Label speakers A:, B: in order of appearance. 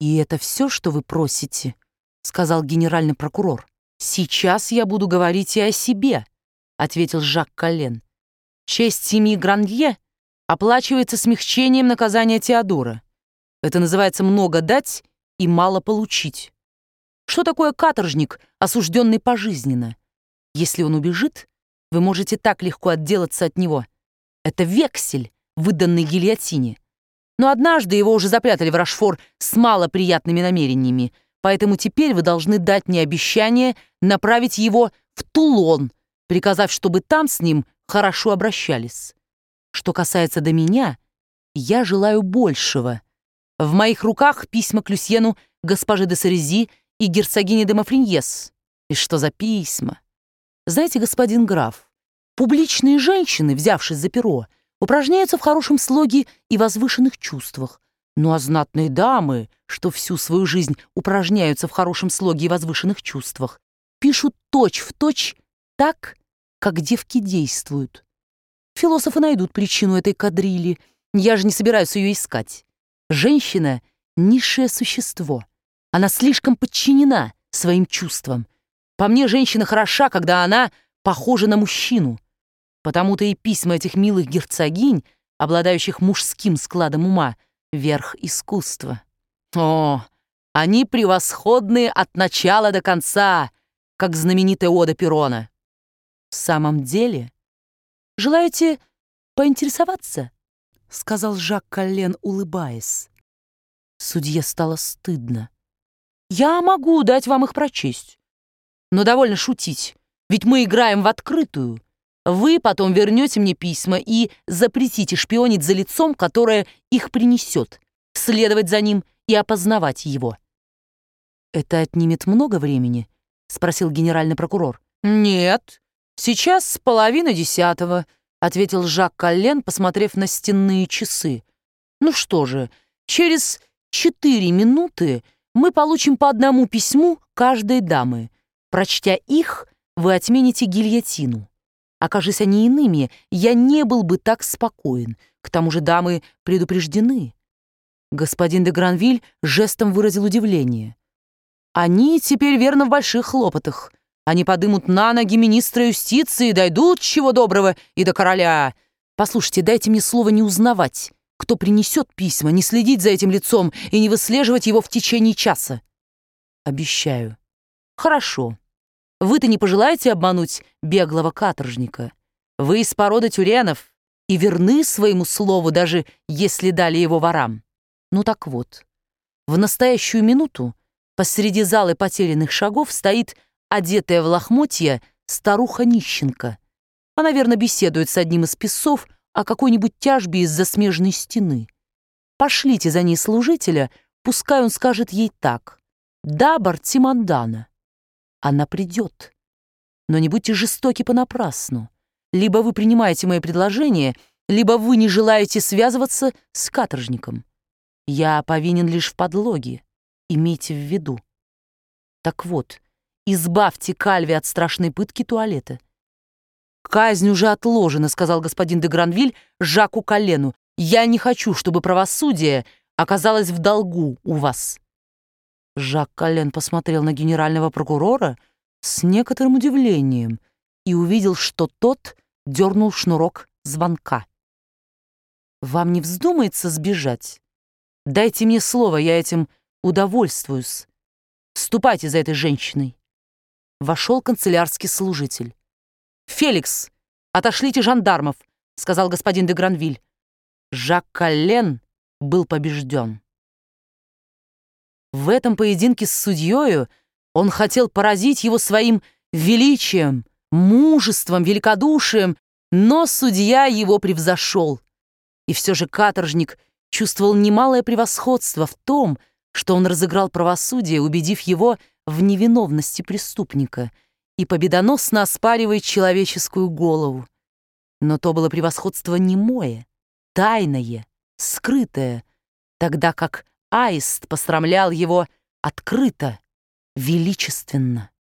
A: «И это все, что вы просите?» — сказал генеральный прокурор. «Сейчас я буду говорить и о себе», — ответил Жак Коллен. «Честь семьи Гранье оплачивается смягчением наказания Теодора. Это называется много дать и мало получить. Что такое каторжник, осужденный пожизненно? Если он убежит, вы можете так легко отделаться от него. Это вексель, выданный гильотине. Но однажды его уже запрятали в Рошфор с малоприятными намерениями, поэтому теперь вы должны дать мне обещание направить его в Тулон, приказав, чтобы там с ним хорошо обращались. Что касается до меня, я желаю большего. В моих руках письма к Люсьену, госпоже де Сарези и герцогине де Мафриньес. И что за письма? Знаете, господин граф, публичные женщины, взявшись за перо, упражняются в хорошем слоге и возвышенных чувствах. Ну а знатные дамы, что всю свою жизнь упражняются в хорошем слоге и возвышенных чувствах, пишут точь-в-точь так, как девки действуют. Философы найдут причину этой кадрили. Я же не собираюсь ее искать. Женщина — низшее существо. Она слишком подчинена своим чувствам. По мне, женщина хороша, когда она похожа на мужчину. Потому-то и письма этих милых герцогинь, обладающих мужским складом ума, верх искусства. О, они превосходные от начала до конца, как знаменитая ода Перона. В самом деле, желаете поинтересоваться? Сказал Жак Коллен, улыбаясь. Судье стало стыдно. Я могу дать вам их прочесть. Но довольно шутить, ведь мы играем в открытую. Вы потом вернете мне письма и запретите шпионить за лицом, которое их принесет, следовать за ним и опознавать его. «Это отнимет много времени?» — спросил генеральный прокурор. «Нет, сейчас 9:30, — ответил Жак Коллен, посмотрев на стенные часы. «Ну что же, через 4 минуты мы получим по одному письму каждой дамы. Прочтя их, вы отмените гильотину. Окажись они иными, я не был бы так спокоен. К тому же дамы предупреждены». Господин де Гранвиль жестом выразил удивление. «Они теперь, верно, в больших хлопотах. Они подымут на ноги министра юстиции, дойдут, чего доброго, и до короля. Послушайте, дайте мне слово не узнавать, кто принесет письма, не следить за этим лицом и не выслеживать его в течение часа». «Обещаю». «Хорошо. Вы-то не пожелаете обмануть беглого каторжника? Вы из породы тюренов и верны своему слову, даже если дали его ворам. Ну так вот, в настоящую минуту посреди залы потерянных шагов стоит одетая в лохмотья старуха-нищенка. Она, верно, беседует с одним из писцов о какой-нибудь тяжбе из-за смежной стены. Пошлите за ней служителя, пускай он скажет ей так: «Да, Бартимандана». Она придет. Но не будьте жестоки понапрасну. Либо вы принимаете мои предложения, либо вы не желаете связываться с каторжником. Я повинен лишь в подлоге. Имейте в виду. Так вот, избавьте Кальви от страшной пытки туалета. «Казнь уже отложена», — сказал господин де Гранвиль Жаку Коллену. «Я не хочу, чтобы правосудие оказалось в долгу у вас». Жак Коллен посмотрел на генерального прокурора с некоторым удивлением и увидел, что тот дернул шнурок звонка. «Вам не вздумается сбежать? Дайте мне слово, я этим удовольствуюсь. Ступайте за этой женщиной». Вошел канцелярский служитель. «Феликс, отошлите жандармов», — сказал господин де Гранвиль. Жак Коллен был побежден. В этом поединке с судьёю он хотел поразить его своим величием, мужеством, великодушием, но судья его превзошел. И все же каторжник чувствовал немалое превосходство в том, что он разыграл правосудие, убедив его в невиновности преступника, и победоносно оспаривает человеческую голову. Но то было превосходство немое, тайное, скрытое, тогда как аист посрамлял его открыто, величественно.